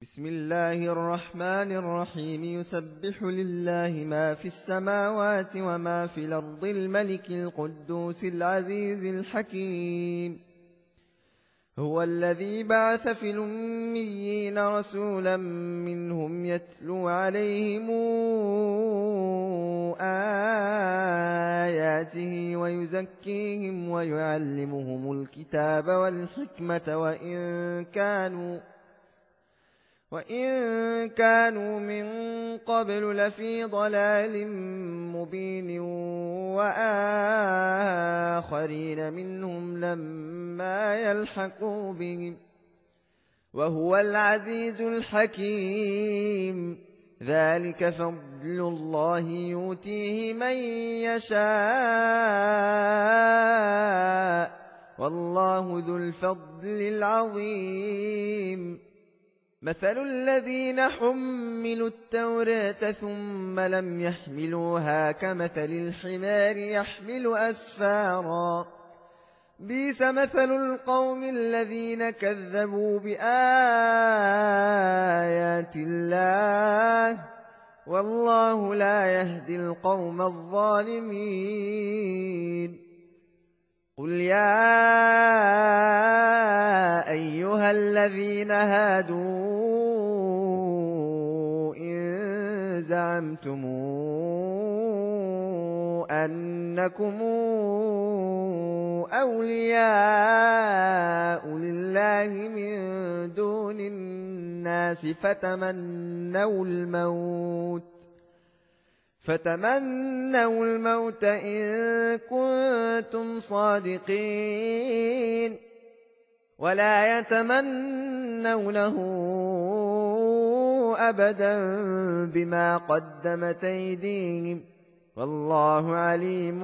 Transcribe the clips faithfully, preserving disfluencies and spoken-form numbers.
بسم الله الرحمن الرحيم يسبح لله ما في السماوات وما في الأرض الملك القدوس العزيز الحكيم هو الذي بعث في الأميين رسولا منهم يتلو عليهم آياته ويزكيهم ويعلمهم الكتاب والحكمة وإن كانوا وإن كانوا من قبل لفي ضلال مبين وآخرين منهم لما يلحقوا بهم وهو العزيز الحكيم ذلك فضل الله يؤتيه من يشاء والله ذو الفضل العظيم مثل الذين حملوا التوراة ثم لم يحملوها كمثل الحمار يحمل أسفارا بئس مثل القوم الذين كذبوا بآيات الله والله لا يهدي القوم الظالمين قل يا أيها الذين هادوا إن زعمتم أنكم أولياء لله من دون الناس فتمنوا الموت فتمنوا الموت إن كنتم صادقين ولا يتمنونه أبدا بما قدمت أيديهم والله عليم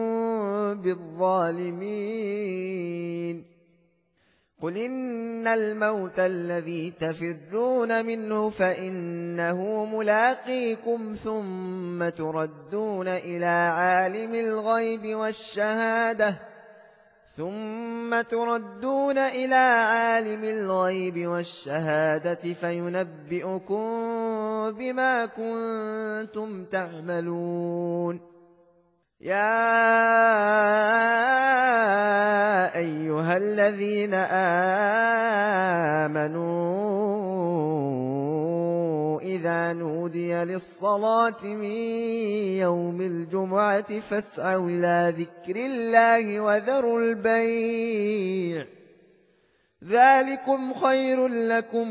بالظالمين قل إن الموت الذي تفرون منه فإنه ملاقيكم ثم تردون إلى عالم الغيب والشهادة ثم تردون إلى عالم الغيب والشهادة فينبئكم بما كنتم تعملون يا أيها الذين آمنوا إذا نودي للصلاة من يوم الجمعة فاسعوا إلى ذكر الله وذروا البيع ذلكم خير لكم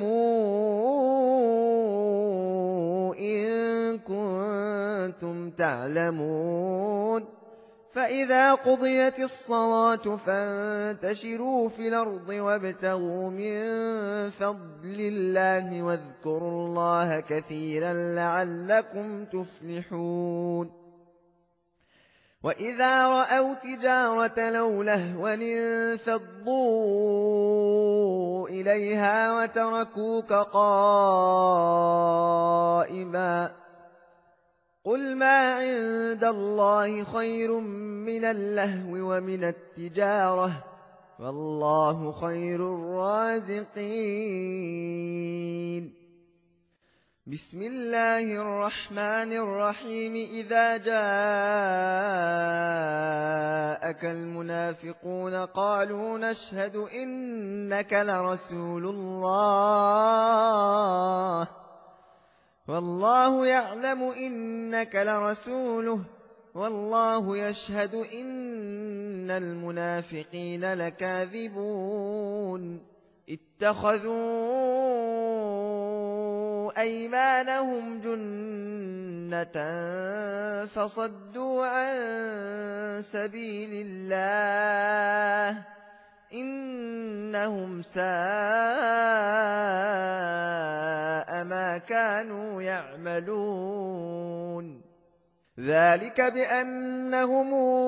إن كنتم تعلمون فإذا قضيت الصلاة فانتشروا في الأرض وابتغوا من فضل الله واذكروا الله كثيرا لعلكم تفلحون وإذا رأوا تجارة لو لهوا انفضوا إليها وتركوك قائما قل ما عند الله خير من اللهو ومن التجارة والله خير الرازقين بسم الله الرحمن الرحيم إذا جاءك المنافقون قالوا نشهد إنك لرسول الله والله يعلم إنك لرسوله والله يشهد إن المنافقين لكاذبون اتخذوا أيمانهم جنة فصدوا عن سبيل الله إنهم ساء ما كانوا يعملون ذلك بأنهم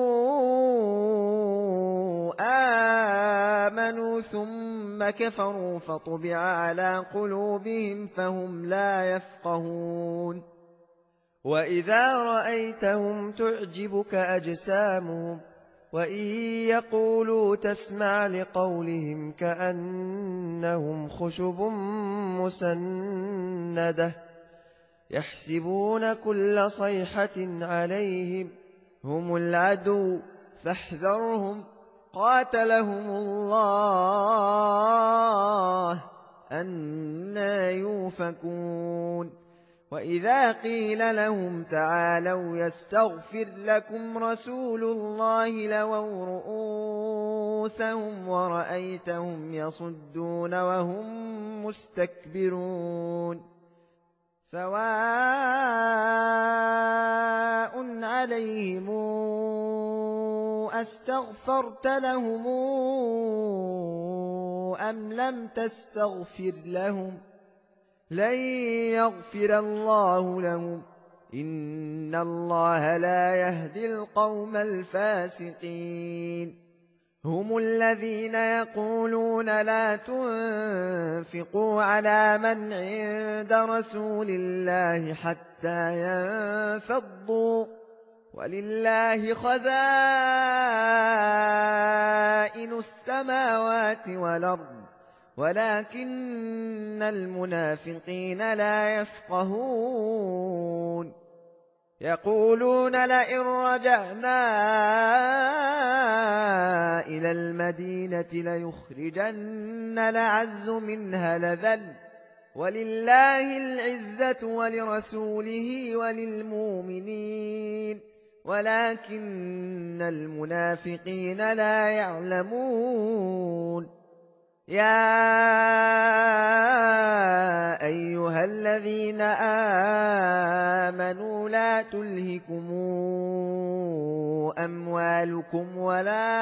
آمنوا ثم كفروا فطبع على قلوبهم فهم لا يفقهون وإذا رأيتهم تعجبك أجسامهم وإن يقولوا تسمع لقولهم كأنهم خشب مسندة يحسبون كل صيحة عليهم هم العدو فاحذرهم قاتلهم الله أنى يؤفكون وإذا قيل لهم تعالوا يستغفر لكم رسول الله لووا رؤوسهم ورأيتهم يصدون وهم مستكبرون سواء عليهم أستغفرت لهم أم لم تستغفر لهم لن يغفر الله لهم إن الله لا يهدي القوم الفاسقين هم الذين يقولون لا تنفقوا على من عند رسول الله حتى ينفضوا ولله خزائن السماوات والأرض ولكن المنافقين لا يفقهون يقولون لئن رجعنا إلى المدينة ليخرجن الأعز منها الأذل ولله العزة ولرسوله وللمؤمنين ولكن المنافقين لا يعلمون يا أيها الذين آمنوا لا تلهكم أموالكم ولا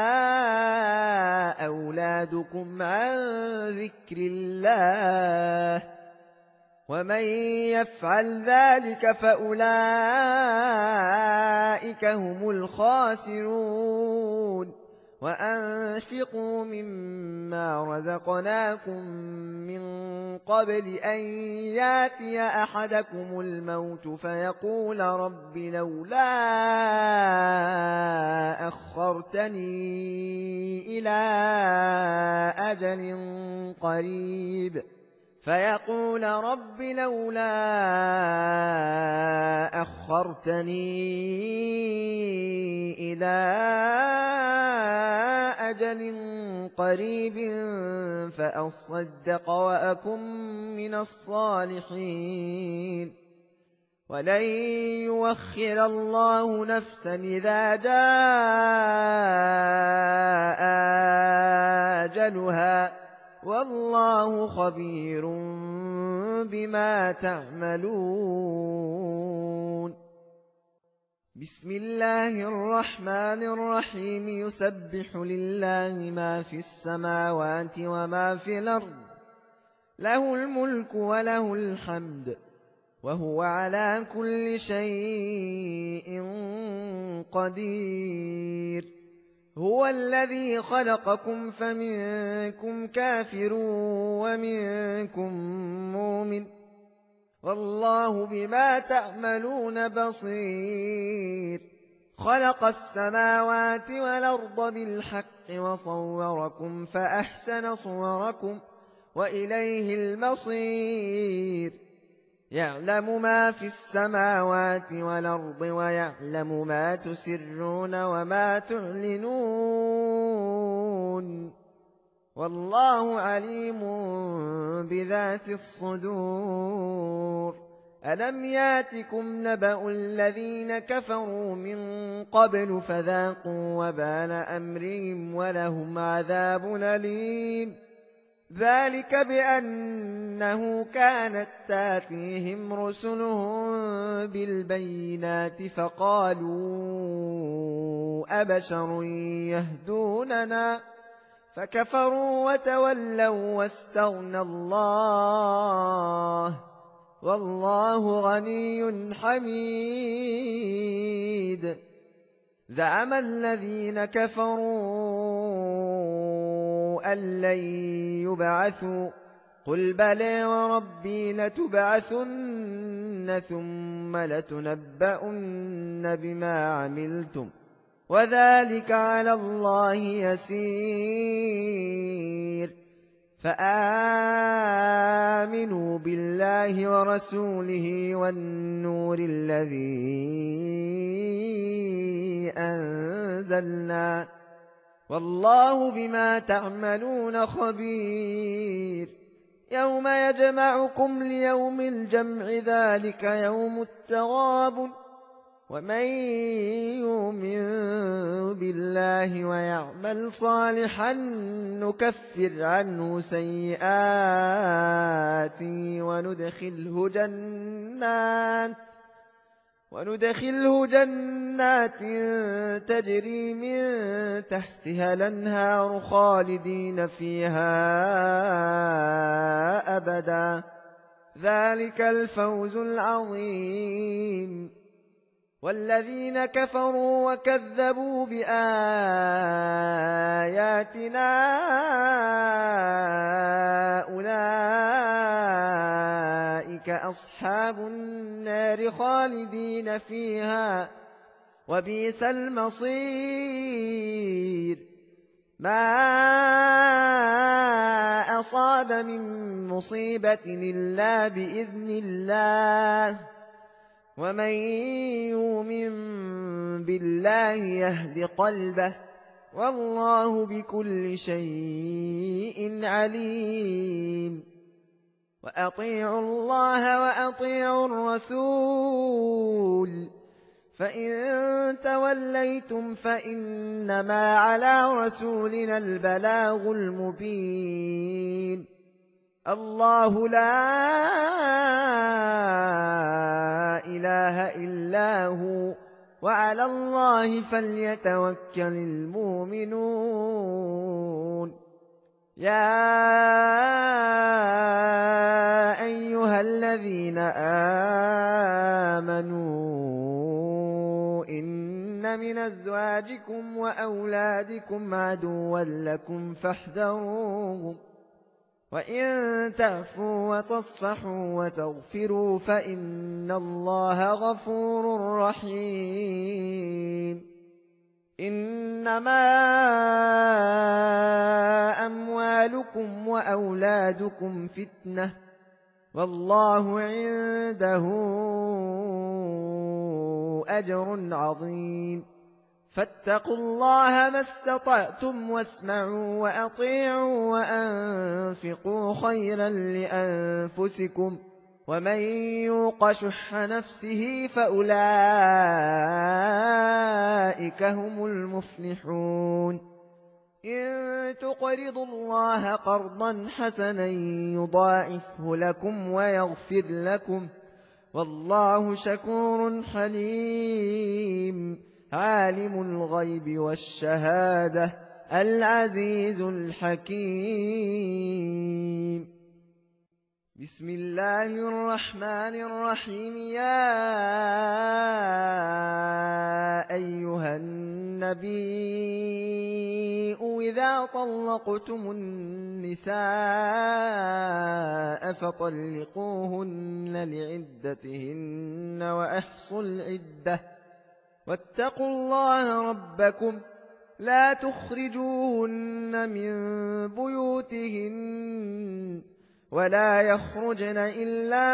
أولادكم عن ذكر الله ومن يفعل ذلك فأولئك هم الخاسرون وأنفقوا مما رزقناكم من قبل أن ياتي أحدكم الموت فيقول رب لولا أخرتني إلى أجل قريب فيقول رب لولا أخرتني إلى أجل قريب فأصدق وأكن من الصالحين ولن يؤخر الله نفسا إذا جاء أجلها والله خبير بما تعملون بسم الله الرحمن الرحيم يسبح لله ما في السماوات وما في الأرض له الملك وله الحمد وهو على كل شيء قدير هو الذي خلقكم فمنكم كافر ومنكم مؤمن والله بما تعملون بصير خلق السماوات والأرض بالحق وصوركم فأحسن صوركم وإليه المصير يعلم ما في السماوات والأرض ويعلم ما تسرون وما تعلنون والله عليم بذات الصدور ألم ياتكم نبأ الذين كفروا من قبل فذاقوا وبال أمرهم ولهم عذاب أليم ذلك بأنه كانت تاتيهم رسلهم بالبينات فقالوا أبشر يهدوننا فكفروا وتولوا واستغنى الله والله غني حميد زعم الذين كفروا أن لن يبعثوا قل بلى وربي لتبعثن ثم لتنبؤن بما عملتم وذلك على الله يسير فآمنوا بالله ورسوله والنور الذي أنزلنا والله بما تعملون خبير يوم يجمعكم ليوم الجمع ذلك يوم التغابن ومن يؤمن بالله ويعمل صالحا نكفر عنه سيئاته وندخله جنات وندخله جنات تجري من تحتها الأنهار خالدين فيها أبدا ذلك الفوز العظيم والذين كفروا وكذبوا بآياتنا أولئك أصحاب النار خالدين فيها وبئس المصير ما أصاب من مصيبة إلا بإذن الله ومن يؤمن بالله يهد قلبه والله بكل شيء عليم وأطيعوا الله وأطيعوا الرسول فإن توليتم فإنما على رسولنا البلاغ المبين الله لا إله إلا هو وعلى الله فليتوكل المؤمنون يا أيها الذين آمنوا إن من أزواجكم وأولادكم عدوا لكم فاحذروهم وإن تعفوا وتصفحوا وتغفروا فإن الله غفور رحيم إنما أموالكم وأولادكم فتنة والله عنده أجر عظيم فاتقوا الله ما استطعتم واسمعوا وأطيعوا وأنفقوا خيرا لأنفسكم ومن يوق شح نفسه فأولئك هم المفلحون إن تقرضوا الله قرضا حسنا يضاعفه لكم ويغفر لكم والله شكور حليم عالم الغيب والشهادة العزيز الحكيم بسم الله الرحمن الرحيم يا أيها النبي إذا طلقتم النساء فطلقوهن لعدتهن وأحصوا العدة واتقوا الله ربكم لا تخرجوهن من بيوتهن ولا يخرجن إلا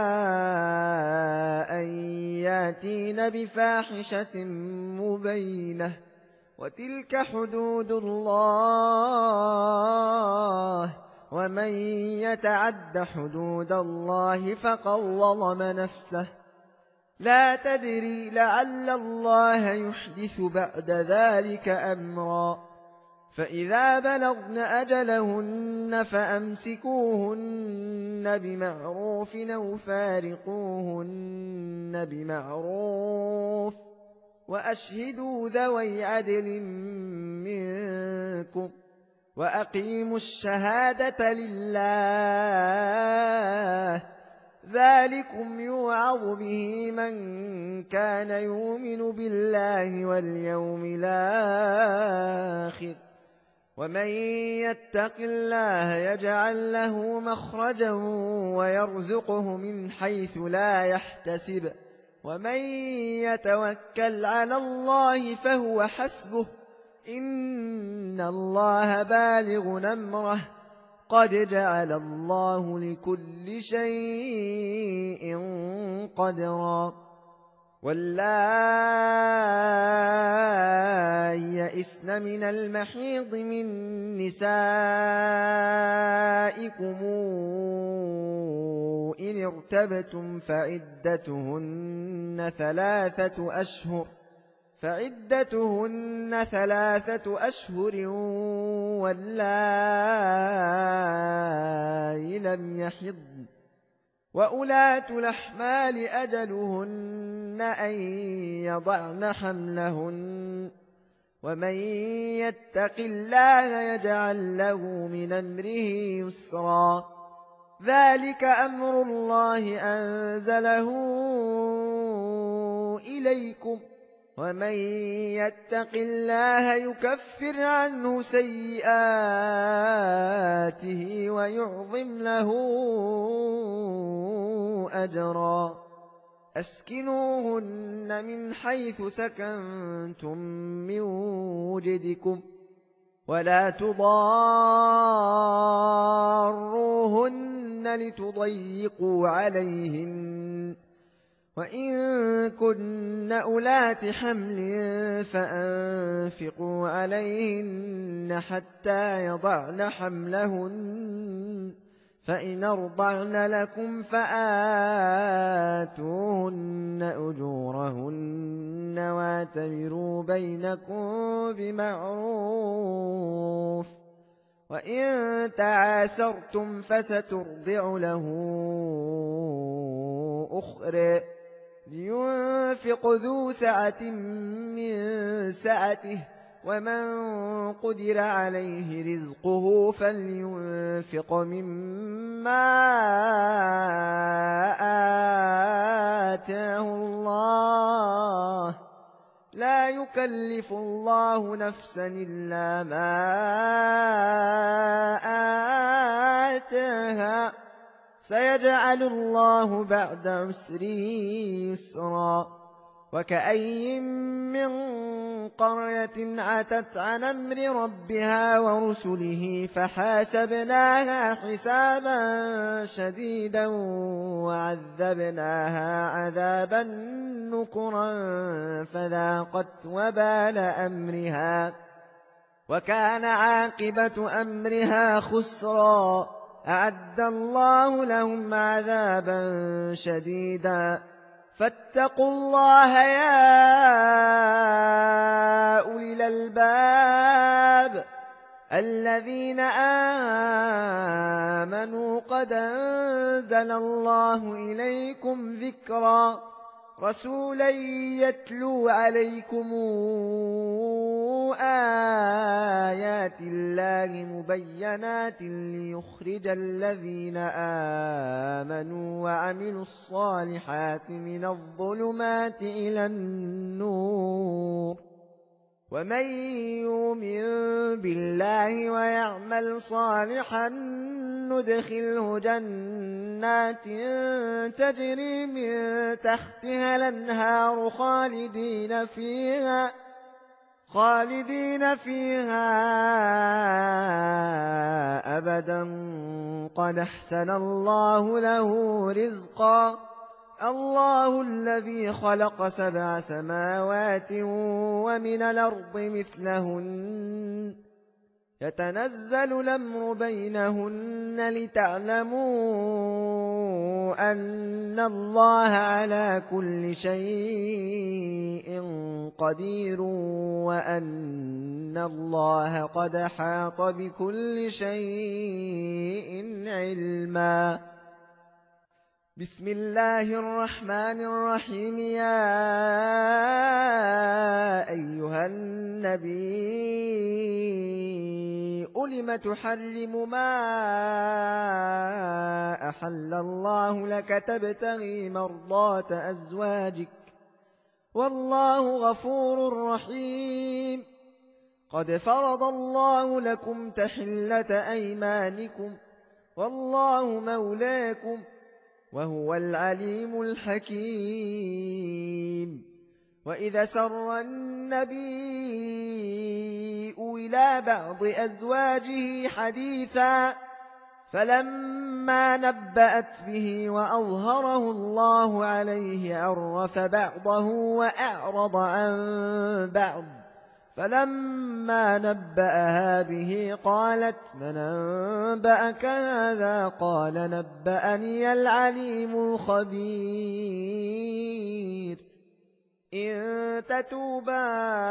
أن ياتين بفاحشة مبينة وتلك حدود الله ومن يتعد حدود الله فقد ظلم نفسه لا تدري لعل الله يحدث بعد ذلك أمرا فإذا بلغن أجلهن فأمسكوهن بمعروف أو فارقوهن بمعروف وأشهدوا ذوي عدل منكم وأقيموا الشهادة لله ذلكم يوعظ به من كان يؤمن بالله واليوم الآخر ومن يتق الله يجعل له مخرجا ويرزقه من حيث لا يحتسب ومن يتوكل على الله فهو حسبه إن الله بالغ أمره قد جعل الله لكل شيء قدرا واللائي يئسن من المحيض من نسائكم إن ارتبتم فعدتهن ثلاثة أشهر فعدتهن ثلاثة أشهر واللائي لم يحضن وأولاة الأحمال أجلهن أن يضعن حملهن ومن يتق الله يجعل له من أمره يسرا ذلك أمر الله أنزله إليكم ومن يتق الله يكفر عنه سيئاته ويعظم له أجرا أسكنوهن من حيث سكنتم من وجدكم ولا تضاروهن لتضيقوا عليهن وإن كن أولات حمل فأنفقوا عليهن حتى يضعن حملهن فإن أرضعن لكم فآتوهن أجورهن واعتبروا بينكم بمعروف وإن تعاسرتم فسترضع له أخرى لينفق ذو سعة من سعته ومن قدر عليه رزقه فلينفق مما آتاه الله لا يكلف الله نفسا إلا ما آتاها سيجعل الله بعد عسر يسرا وكأي من قرية عتت عن أمر ربها ورسله فحاسبناها حسابا شديدا وعذبناها عذابا نكرا فذاقت وبال أمرها وكان عاقبة أمرها خسرا أعد الله لهم عذابا شديدا فاتقوا الله يا أولي الألباب الذين آمنوا قد أنزل الله إليكم ذكرا رسولا يتلو عليكم آيات الله مبينات ليخرج الذين آمنوا وعملوا الصالحات من الظلمات إلى النور ومن يؤمن بالله ويعمل صالحا ندخله جنات تجري من تحتها الأنهار خالدين فيها خالدين فيها أبدا قد أحسن الله له رزقا الله الذي خلق سبع سماوات ومن الأرض مثلهن يتنزل الأمر بينهن لتعلموا أن الله على كل شيء قدير وأن الله قد حاط بكل شيء علما بسم الله الرحمن الرحيم يا أيها النبي لم تحرم ما أحل الله لك تبتغي مرضات أزواجك والله غفور رحيم قد فرض الله لكم تحلة أيمانكم والله مولاكم وهو العليم الحكيم. وإذا سر النبي إلى بعض أزواجه حديثا فلما نبأت به وأظهره الله عليه عرف بعضه وأعرض عن بعض، فلما نبأها به قالت من أنبأك هذا؟ قال نبأني العليم الخبير. إن تتوبا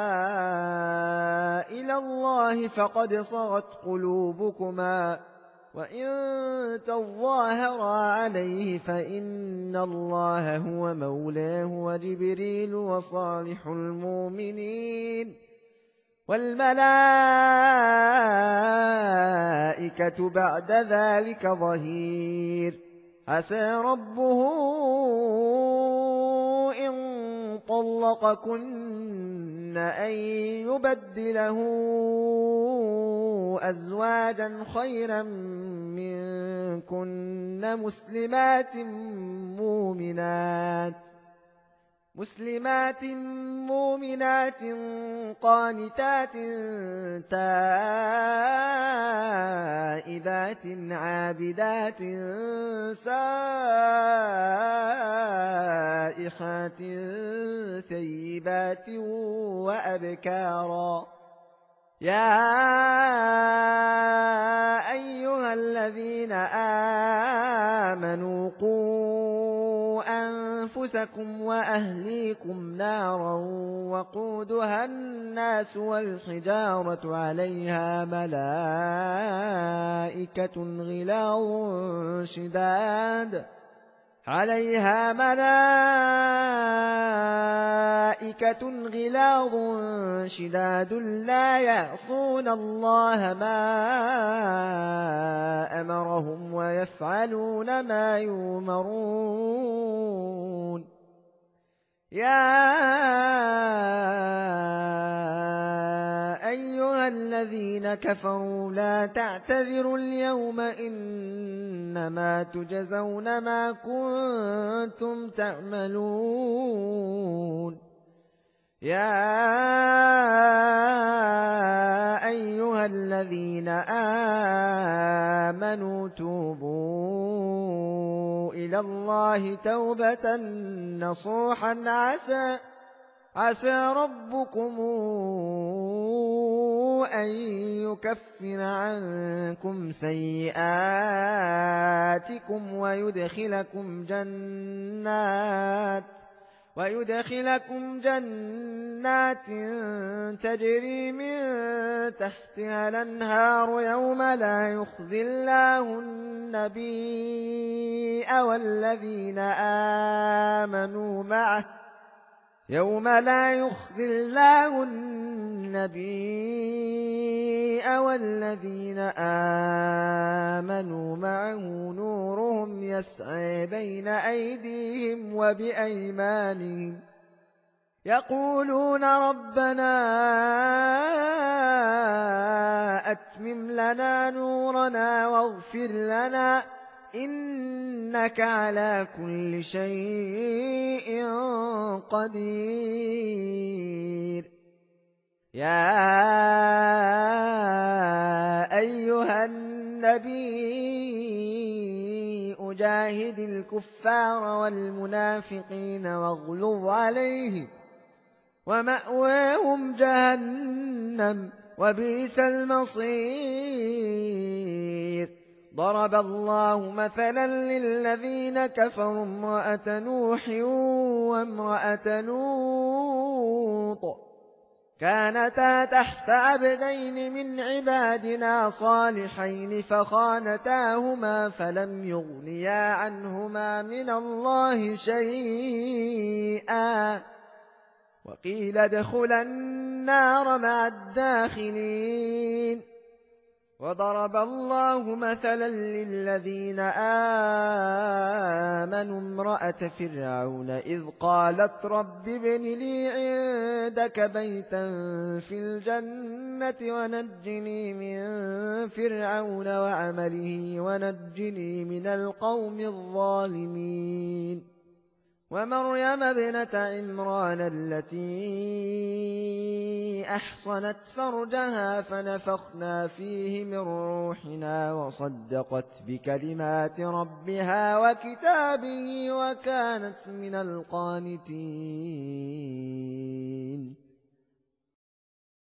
إلى الله فقد صغت قلوبكما، وإن تظاهرا عليه فإن الله هو مولاه وجبريل وصالح المؤمنين والملائكة بعد ذلك ظهير. عسى ربه إن طلقكن أن يبدله أزواجا خيرا منكن مسلمات مؤمنات مسلمات مؤمنات قانتات تائبات عابدات سائحات ثيبات وأبكارا. يا أيها الذين آمنوا قوا أنفسكم وأهليكم نارا وقودها الناس والحجارة عليها ملائكة غلاظ شداد عليها ملائكة غلاظ شداد لا يعصون الله ما أمرهم ويفعلون ما يؤمرون. يا أيها الذين كفروا لا تعتذروا اليوم إنما تجزون ما كنتم تعملون. يا أيها الذين آمنوا توبوا إلى الله توبة نصوحا عسى عسى ربكم أن يكفر عنكم سيئاتكم ويدخلكم جنات ويدخلكم جنات تجري من تحتها الأنهار يوم لا يخزي الله النبي والذين آمنوا معه يوم لا يخزي الله النبي والذين آمنوا معه نورهم يسعى بين أيديهم وبأيمانهم يقولون ربنا أتمم لنا نورنا واغفر لنا إنك على كل شيء قدير. يا أيها النبي أجاهد الكفار والمنافقين واغلظ عليهم ومأواهم جهنم وبئس المصير. ضرب الله مثلا للذين كفروا امرأة نوح وامرأة لوط كانتا تحت عبدين من عبادنا صالحين فخانتاهما فلم يغنيا عنهما من الله شيئا وقيل ادخلا النار مع الداخلين. وضرب الله مثلا للذين آمنوا امرأة فرعون إذ قالت رب ابن لي عندك بيتا في الجنة ونجني من فرعون وعمله ونجني من القوم الظالمين ومريم ابنة عمران التي أحصنت فرجها فنفخنا فيه من روحنا وصدقت بكلمات ربها وكتابه وكانت من القانتين